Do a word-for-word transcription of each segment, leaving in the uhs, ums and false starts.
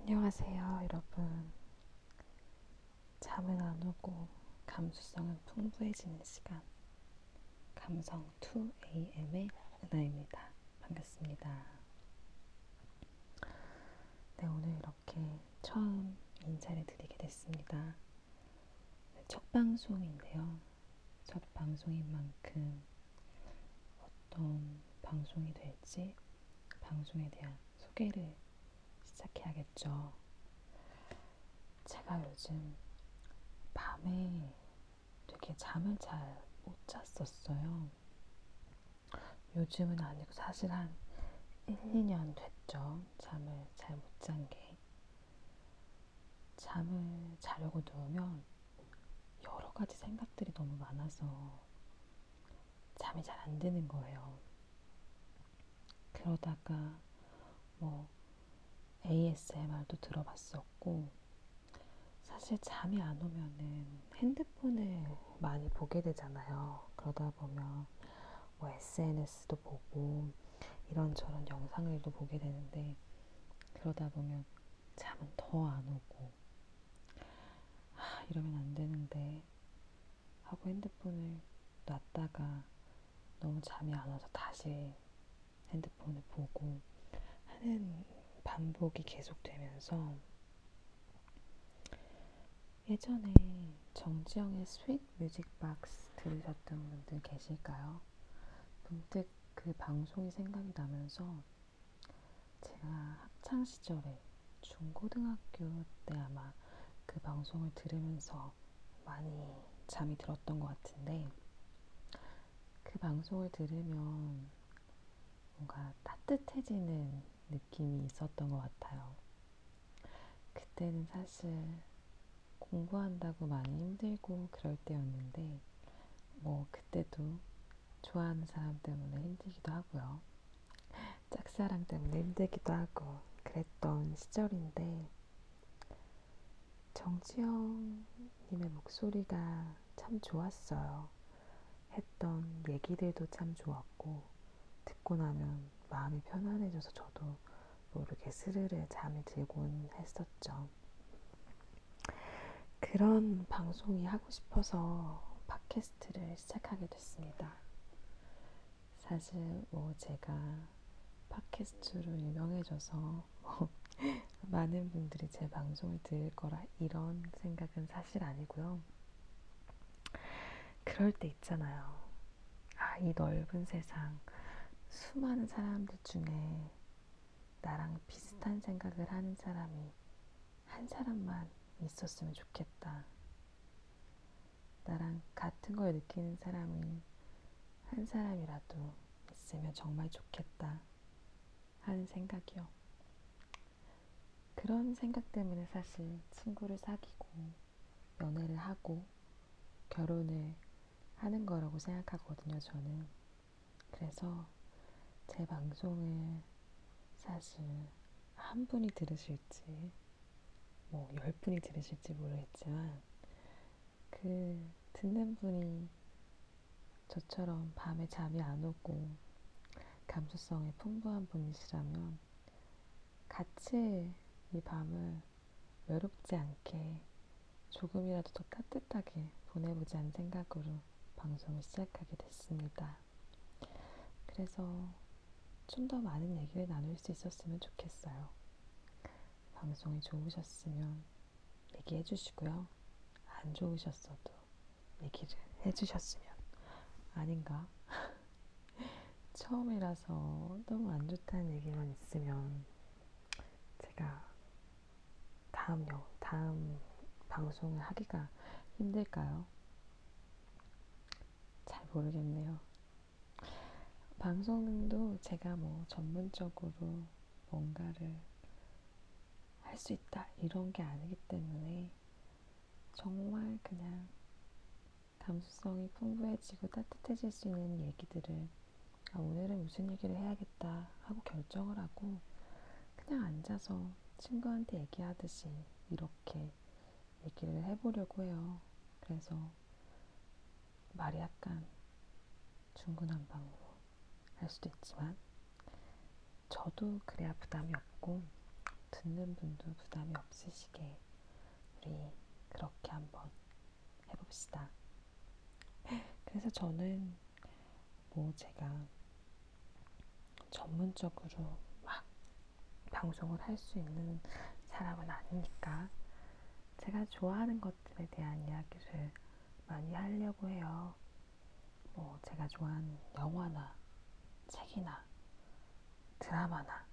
안녕하세요, 여러분. 잠은 안 오고 감수성은 풍부해지는 시간. 감성 투 에이엠의 은하입니다. 반갑습니다. 네, 오늘 이렇게 처음 인사를 드리게 됐습니다. 네, 첫 방송인데요. 첫 방송인 만큼 어떤 방송이 될지 방송에 대한 소개를 시작해야겠죠. 제가 요즘 밤에 되게 잠을 잘 못 잤었어요. 요즘은 아니고 사실 한 일, 이 년 됐죠. 잠을 잘 못 잔 게. 잠을 자려고 누우면 여러 가지 생각들이 너무 많아서 잠이 잘 안 드는 거예요. 그러다가 뭐 에이에스엠알도 들어봤었고, 사실 잠이 안 오면은 핸드폰을 많이 보게 되잖아요. 그러다 보면 뭐 에스엔에스도 보고 이런저런 영상들도 보게 되는데, 그러다 보면 잠은 더 안 오고, 아, 이러면 안 되는데 하고 핸드폰을 놨다가 너무 잠이 안 와서 다시 핸드폰을 보고 하는 반복이 계속되면서, 예전에 정지영의 스윗 뮤직 박스 들으셨던 분들 계실까요? 문득 그 방송이 생각이 나면서 제가 학창 시절에 중고등학교 때 아마 그 방송을 들으면서 많이 잠이 들었던 것 같은데, 그 방송을 들으면 뭔가 따뜻해지는 느낌이 있었던 것 같아요. 그때는 사실 공부한다고 많이 힘들고 그럴 때였는데, 뭐 그때도 좋아하는 사람 때문에 힘들기도 하고요. 짝사랑 때문에 힘들기도 하고 그랬던 시절인데, 정지영님의 목소리가 참 좋았어요. 했던 얘기들도 참 좋았고, 듣고 나면 마음이 편안해져서 저도 모르게 스르르 잠이 들곤 했었죠. 그런 방송이 하고 싶어서 팟캐스트를 시작하게 됐습니다. 사실 뭐 제가 팟캐스트로 유명해져서 많은 분들이 제 방송을 들을 거라 이런 생각은 사실 아니고요. 그럴 때 있잖아요. 아, 이 넓은 세상, 수많은 사람들 중에 나랑 비슷한 생각을 하는 사람이 한 사람만 있었으면 좋겠다. 나랑 같은 걸 느끼는 사람이 한 사람이라도 있으면 정말 좋겠다 하는 생각이요. 그런 생각 때문에 사실 친구를 사귀고 연애를 하고 결혼을 하는 거라고 생각하거든요, 저는. 그래서 제 방송을 사실 한 분이 들으실지 뭐 열 분이 들으실지 모르겠지만, 그 듣는 분이 저처럼 밤에 잠이 안 오고 감수성이 풍부한 분이시라면 같이 이 밤을 외롭지 않게 조금이라도 더 따뜻하게 보내보자는 생각으로 방송을 시작하게 됐습니다. 그래서 좀 더 많은 얘기를 나눌 수 있었으면 좋겠어요. 방송이 좋으셨으면 얘기해 주시고요. 안 좋으셨어도 얘기를 해주셨으면, 아닌가? 처음이라서 너무 안 좋다는 얘기만 있으면 제가 다음 영, 다음 방송을 하기가 힘들까요? 잘 모르겠네요. 방송도 제가 뭐 전문적으로 뭔가를 할 수 있다 이런 게 아니기 때문에 정말 그냥 감수성이 풍부해지고 따뜻해질 수 있는 얘기들을, 아, 오늘은 무슨 얘기를 해야겠다 하고 결정을 하고 그냥 앉아서 친구한테 얘기하듯이 이렇게 얘기를 해보려고 해요. 그래서 말이 약간 중구난방으로 할 수도 있지만 저도 그래야 부담이 없고 듣는 분도 부담이 없으시게 우리 그렇게 한번 해봅시다. 그래서 저는 뭐 제가 전문적으로 막 방송을 할 수 있는 사람은 아니니까 제가 좋아하는 것들에 대한 이야기를 많이 하려고 해요. 뭐 제가 좋아하는 영화나 책이나 드라마나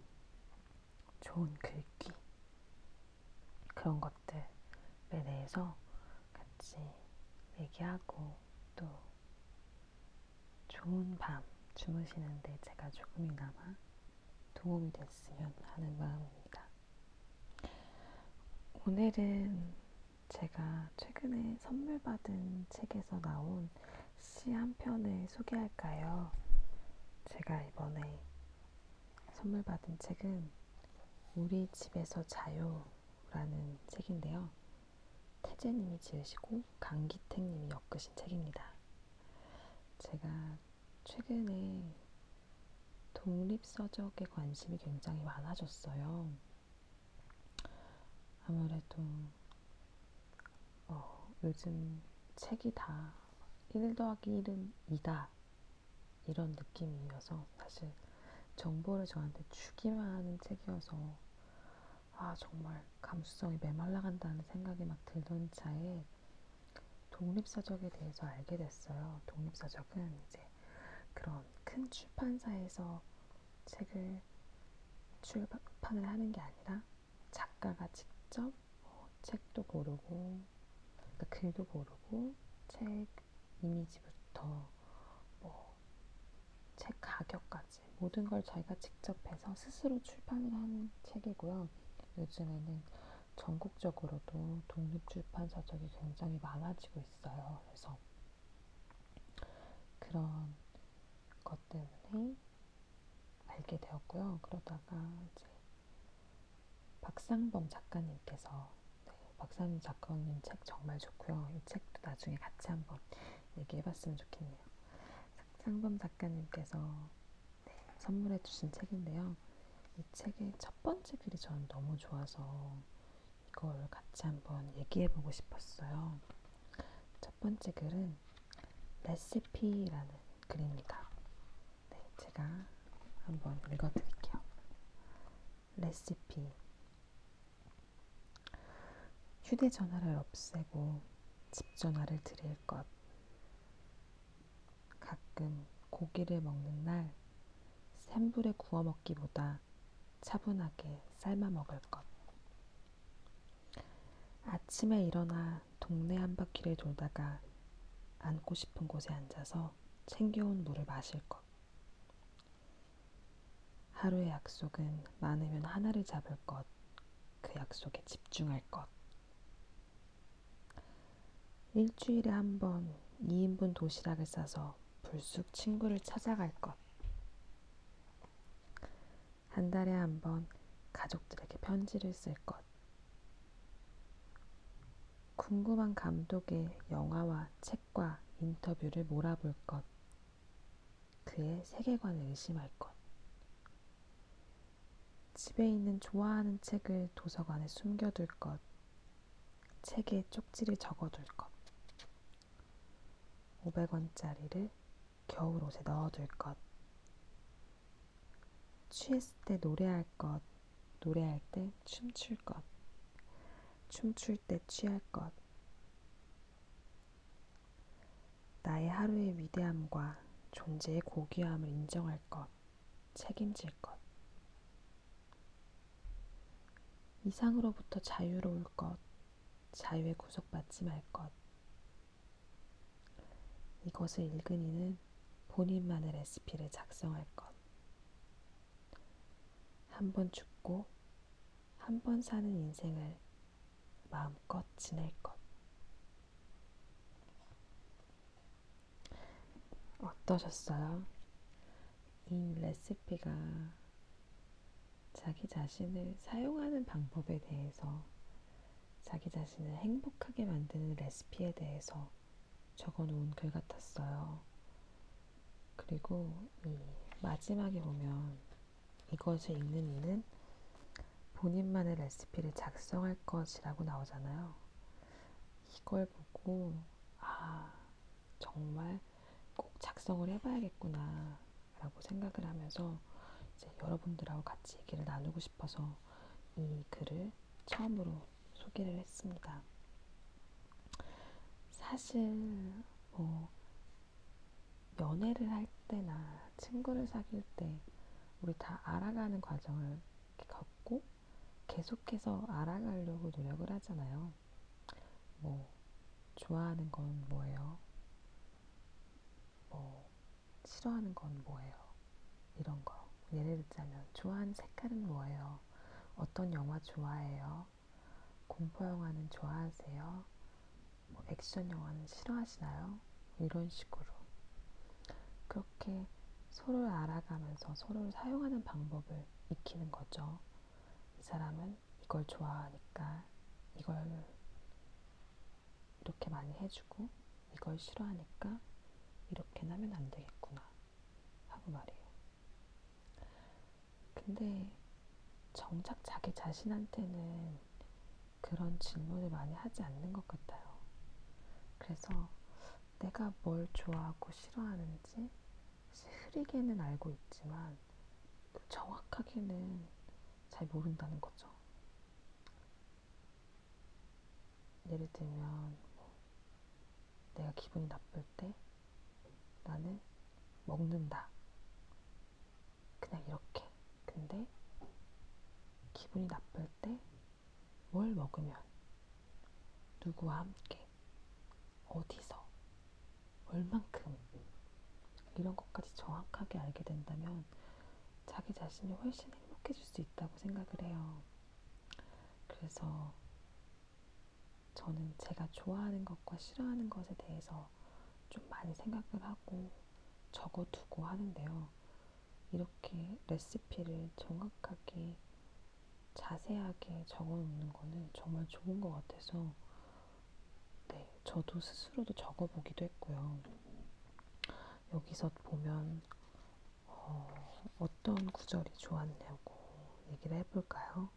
좋은 글귀 그런 것들에 대해서 같이 얘기하고 또 좋은 밤 주무시는데 제가 조금이나마 도움이 됐으면 하는 마음입니다. 오늘은 제가 최근에 선물 받은 책에서 나온 시 한 편을 소개할까요? 제가 이번에 선물 받은 책은 우리 집에서 자요라는 책인데요. 태재님이 지으시고 강기택님이 엮으신 책입니다. 제가 최근에 독립서적에 관심이 굉장히 많아졌어요. 아무래도 어, 요즘 책이 다 일 더하기 일은 이다 이런 느낌이어서 사실 정보를 저한테 주기만 하는 책이어서 아 정말 감수성이 메말라간다는 생각이 막 들던 차에 독립서적에 대해서 알게 됐어요. 독립서적은 이제 그런 큰 출판사에서 책을 출판을 하는 게 아니라 작가가 직접 어, 책도 고르고 그러니까 글도 고르고 책 이미지부터 뭐 책 가격까지 모든 걸 자기가 직접 해서 스스로 출판을 하는 책이고요. 요즘에는 전국적으로도 독립출판사적이 굉장히 많아지고 있어요. 그래서 그런 것 때문에 알게 되었고요. 그러다가 이제 박상범 작가님께서 네, 박상범 작가님 책 정말 좋고요. 이 책도 나중에 같이 한번 얘기해봤으면 좋겠네요. 박상범 작가님께서 네, 선물해 주신 책인데요. 이 책의 첫 번째 글이 저는 너무 좋아서 이걸 같이 한번 얘기해보고 싶었어요. 첫 번째 글은 레시피라는 글입니다. 네, 제가 한번 읽어드릴게요. 레시피. 휴대전화를 없애고 집전화를 드릴 것. 가끔 고기를 먹는 날 센 불에 구워 먹기보다 차분하게 삶아 먹을 것. 아침에 일어나 동네 한 바퀴를 돌다가 앉고 싶은 곳에 앉아서 챙겨온 물을 마실 것. 하루의 약속은 많으면 하나를 잡을 것. 그 약속에 집중할 것. 일주일에 한 번 이 인분 도시락을 싸서 불쑥 친구를 찾아갈 것. 한 달에 한 번 가족들에게 편지를 쓸 것. 궁금한 감독의 영화와 책과 인터뷰를 몰아볼 것. 그의 세계관을 의심할 것. 집에 있는 좋아하는 책을 도서관에 숨겨둘 것. 책에 쪽지를 적어둘 것. 오백 원짜리를 겨울옷에 넣어둘 것. 취했을 때 노래할 것. 노래할 때 춤출 것. 춤출 때 취할 것. 나의 하루의 위대함과 존재의 고귀함을 인정할 것. 책임질 것. 이상으로부터 자유로울 것. 자유에 구속받지 말 것. 이것을 읽은 이는 본인만의 레시피를 작성할 것. 한 번 죽고 한 번 사는 인생을 마음껏 지낼 것. 어떠셨어요? 이 레시피가 자기 자신을 사용하는 방법에 대해서 자기 자신을 행복하게 만드는 레시피에 대해서 적어놓은 글 같았어요. 그리고 이 마지막에 보면 이것을 읽는 이는 본인만의 레시피를 작성할 것이라고 나오잖아요. 이걸 보고 아, 정말 꼭 작성을 해봐야겠구나 라고 생각을 하면서 이제 여러분들하고 같이 얘기를 나누고 싶어서 이 글을 처음으로 소개를 했습니다. 사실 뭐 연애를 할 때나 친구를 사귈 때 우리 다 알아가는 과정을 겪고 계속해서 알아가려고 노력을 하잖아요. 뭐 좋아하는 건 뭐예요? 뭐 싫어하는 건 뭐예요? 이런 거. 예를 들자면 좋아하는 색깔은 뭐예요? 어떤 영화 좋아해요? 공포 영화는 좋아하세요? 뭐 액션 영화는 싫어하시나요? 이런 식으로 그렇게 서로를 알아가면서 서로를 사용하는 방법을 익히는 거죠. 이 사람은 이걸 좋아하니까 이걸 이렇게 많이 해주고 이걸 싫어하니까 이렇게는 하면 안 되겠구나 하고 말이에요. 근데 정작 자기 자신한테는 그런 질문을 많이 하지 않는 것 같아요. 그래서 내가 뭘 좋아하고 싫어하는지 흐리게는 알고 있지만 정확하게는 잘 모른다는 거죠. 예를 들면 뭐 내가 기분이 나쁠 때 나는 먹는다. 그냥 이렇게. 근데 기분이 나쁠 때 뭘 먹으면 누구와 함께 어디서 얼만큼 이런 것까지 정확하게 알게 된다면 자기 자신이 훨씬 행복해질 수 있다고 생각을 해요. 그래서 저는 제가 좋아하는 것과 싫어하는 것에 대해서 좀 많이 생각을 하고 적어두고 하는데요. 이렇게 레시피를 정확하게 자세하게 적어놓는 거는 정말 좋은 것 같아서 네, 저도 스스로도 적어보기도 했고요. 여기서 보면 어, 어떤 구절이 좋았냐고 얘기를 해볼까요?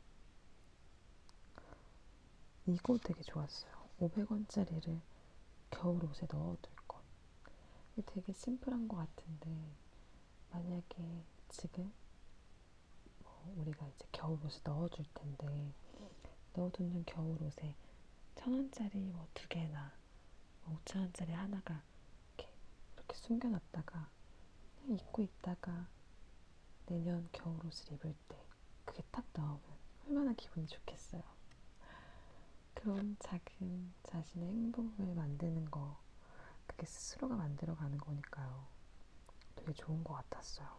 이거 되게 좋았어요. 오백 원짜리를 겨울 옷에 넣어둘 것. 이게 되게 심플한 것 같은데 만약에 지금 뭐 우리가 이제 겨울 옷을 넣어줄 텐데 넣어두는 겨울 옷에 천 원짜리 뭐 두 개나 오천 원짜리 하나가 이렇게, 이렇게 숨겨놨다가 그냥 입고 있다가 내년 겨울 옷을 입을 때 그게 딱 나오면 얼마나 기분이 좋겠어요. 그런 작은 자신의 행복을 만드는 거, 그게 스스로가 만들어가는 거니까요. 되게 좋은 것 같았어요.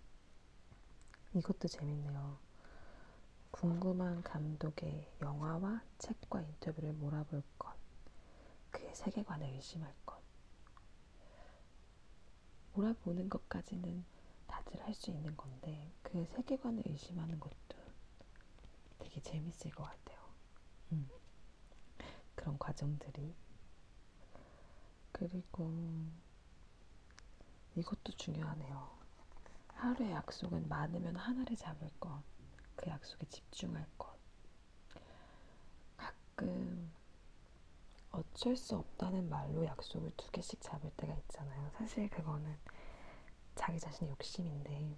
이것도 재밌네요. 궁금한 감독의 영화와 책과 인터뷰를 몰아볼 것, 그의 세계관을 의심할 것. 몰아보는 것까지는 다들 할 수 있는 건데 그의 세계관을 의심하는 것도 되게 재밌을 것 같아요. 음, 그런 과정들이. 그리고 이것도 중요하네요. 하루의 약속은 많으면 하나를 잡을 것, 그 약속에 집중할 것. 가끔 어쩔 수 없다는 말로 약속을 두 개씩 잡을 때가 있잖아요. 사실 그거는 자기 자신의 욕심인데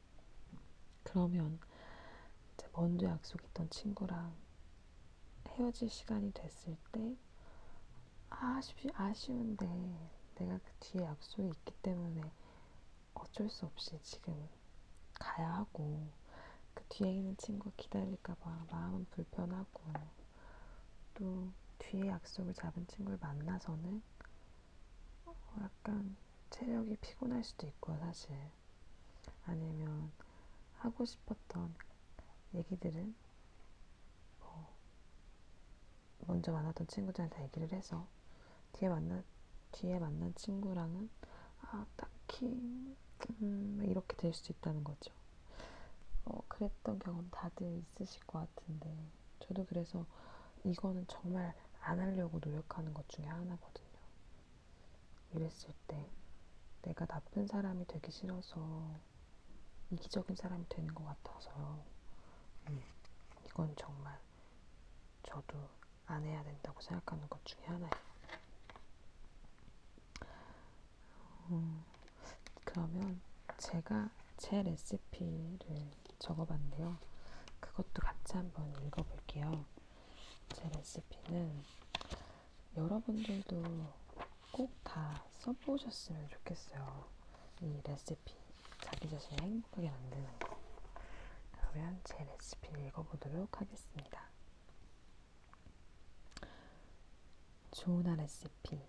그러면 이제 먼저 약속했던 친구랑 헤어질 시간이 됐을 때 아쉬, 아쉬운데 내가 그 뒤에 약속이 있기 때문에 어쩔 수 없이 지금 가야 하고 그 뒤에 있는 친구가 기다릴까봐 마음은 불편하고 또 뒤에 약속을 잡은 친구를 만나서는 약간 체력이 피곤할 수도 있고요, 사실. 아니면 하고 싶었던 얘기들은 뭐 먼저 만났던 친구들한테 얘기를 해서 뒤에 만난 뒤에 만난 친구랑은 아 딱히 음, 이렇게 될 수도 있다는 거죠. 어, 그랬던 경험 다들 있으실 것 같은데 저도 그래서 이거는 정말 안 하려고 노력하는 것 중에 하나거든요. 이랬을 때 내가 나쁜 사람이 되기 싫어서 이기적인 사람이 되는 것 같아서요. 음. 그건 정말 저도 안 해야 된다고 생각하는 것 중에 하나예요. 음, 그러면 제가 제 레시피를 적어봤는데요. 그것도 같이 한번 읽어볼게요. 제 레시피는 여러분들도 꼭 다 써보셨으면 좋겠어요. 이 레시피, 자기 자신을 행복하게 만드는 거. 그러면 제 레시피를 읽어보도록 하겠습니다. 조은아 레시피.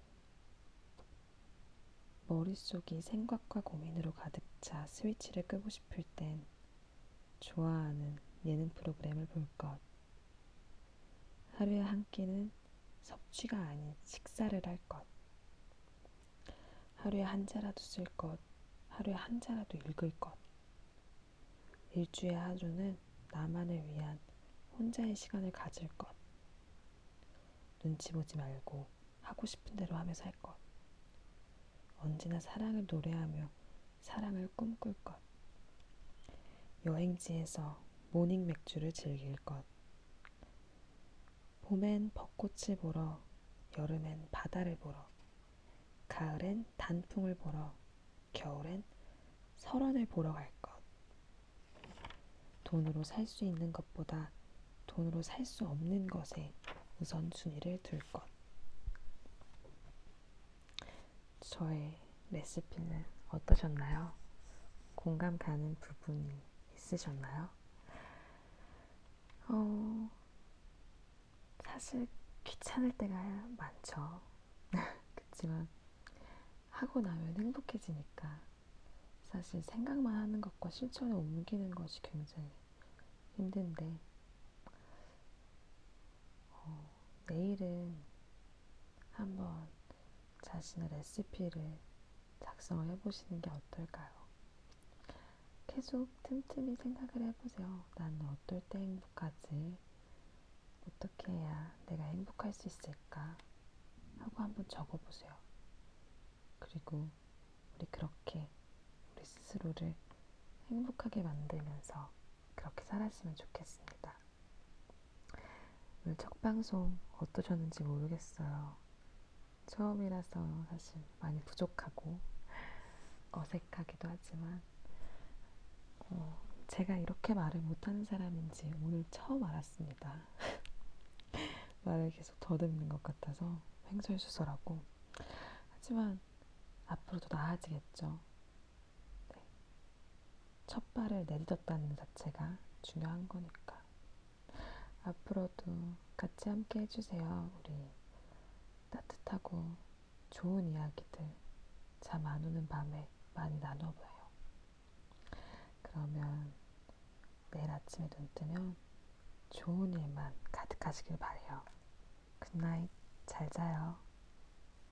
머릿속이 생각과 고민으로 가득 차 스위치를 끄고 싶을 땐 좋아하는 예능 프로그램을 볼 것. 하루에 한 끼는 섭취가 아닌 식사를 할 것. 하루에 한 자라도 쓸 것. 하루에 한 자라도 읽을 것. 일주에 하루는 나만을 위한 혼자의 시간을 가질 것. 눈치 보지 말고 하고 싶은 대로 하며 살 것. 언제나 사랑을 노래하며 사랑을 꿈꿀 것. 여행지에서 모닝 맥주를 즐길 것. 봄엔 벚꽃을 보러, 여름엔 바다를 보러, 가을엔 단풍을 보러, 겨울엔 설원을 보러 갈 것. 돈으로 살 수 있는 것보다 돈으로 살 수 없는 것에 우선순위를 둘 것. 저의 레시피는 어떠셨나요? 공감 가는 부분이 있으셨나요? 어, 사실 귀찮을 때가 많죠. 그렇지만 하고 나면 행복해지니까 사실 생각만 하는 것과 실천에 옮기는 것이 굉장히 힘든데 어, 내일은 한번 자신의 레시피를 작성을 해보시는 게 어떨까요? 계속 틈틈이 생각을 해보세요. 나는 어떨 때 행복하지? 어떻게 해야 내가 행복할 수 있을까? 하고 한번 적어보세요. 그리고 우리 그렇게 우리 스스로를 행복하게 만들면서 그렇게 살았으면 좋겠습니다. 오늘 첫 방송 어떠셨는지 모르겠어요. 처음이라서 사실 많이 부족하고 어색하기도 하지만 어, 제가 이렇게 말을 못하는 사람인지 오늘 처음 알았습니다. 말을 계속 더듬는 것 같아서 횡설수설하고 하지만 앞으로도 나아지겠죠. 네. 첫 발을 내딛었다는 자체가 중요한 거니까 앞으로도 같이 함께 해주세요. 우리 따뜻하고 좋은 이야기들 잠 안 오는 밤에 많이 나눠봐요. 그러면 내일 아침에 눈 뜨면 좋은 일만 가득하시길 바래요. 굿나잇, 잘 자요.